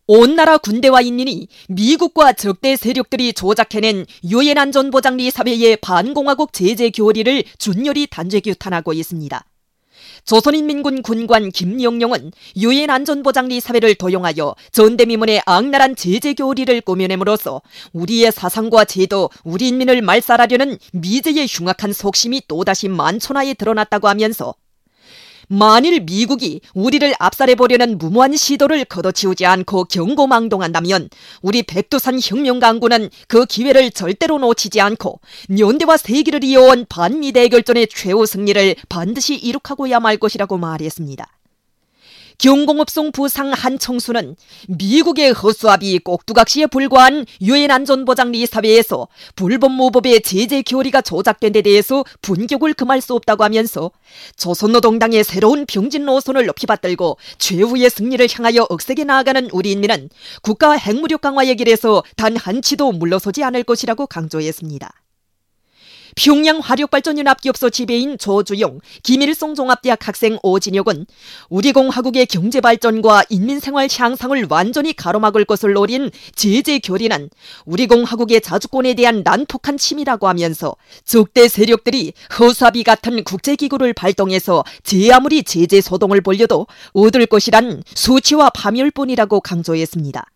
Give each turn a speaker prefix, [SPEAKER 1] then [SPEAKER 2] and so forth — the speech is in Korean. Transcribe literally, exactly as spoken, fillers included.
[SPEAKER 1] 온 나라 군대와 인민이 미국과 적대 세력들이 조작해낸 유엔 안전보장리 사회의 반공화국 제재 교리를 준열히 단죄 규탄하고 있습니다. 조선인민군 군관 김영룡은 유엔 안전보장리 사회를 도용하여 전대미문의 악랄한 제재 교리를 꾸며냄으로써 우리의 사상과 제도, 우리 인민을 말살하려는 미제의 흉악한 속심이 또다시 만천하에 드러났다고 하면서 만일 미국이 우리를 압살해보려는 무모한 시도를 걷어치우지 않고 경고망동한다면 우리 백두산 혁명강군은 그 기회를 절대로 놓치지 않고 연대와 세기를 이어온 반미 대결전의 최후 승리를 반드시 이룩하고야 말 것이라고 말했습니다. 경공업송 부상 한 청수는 미국의 허수아비 꼭두각시에 불과한 유엔 안전보장리 사회에서 불법무법의 제재 교리가 조작된 데 대해서 분격을 금할 수 없다고 하면서 조선노동당의 새로운 병진 노선을 높이 받들고 최후의 승리를 향하여 억세게 나아가는 우리 인민은 국가 핵무력 강화의 길에서 단 한치도 물러서지 않을 것이라고 강조했습니다. 평양 화력발전연합기업소 지배인 조주용, 김일성 종합대학 학생 오진혁은 우리 공화국의 경제발전과 인민생활 향상을 완전히 가로막을 것을 노린 제재 교리는 우리 공화국의 자주권에 대한 난폭한 침이라고 하면서 적대 세력들이 허수아비 같은 국제기구를 발동해서 제 아무리 제재 소동을 벌여도 얻을 것이란 수치와 파멸뿐이라고 강조했습니다.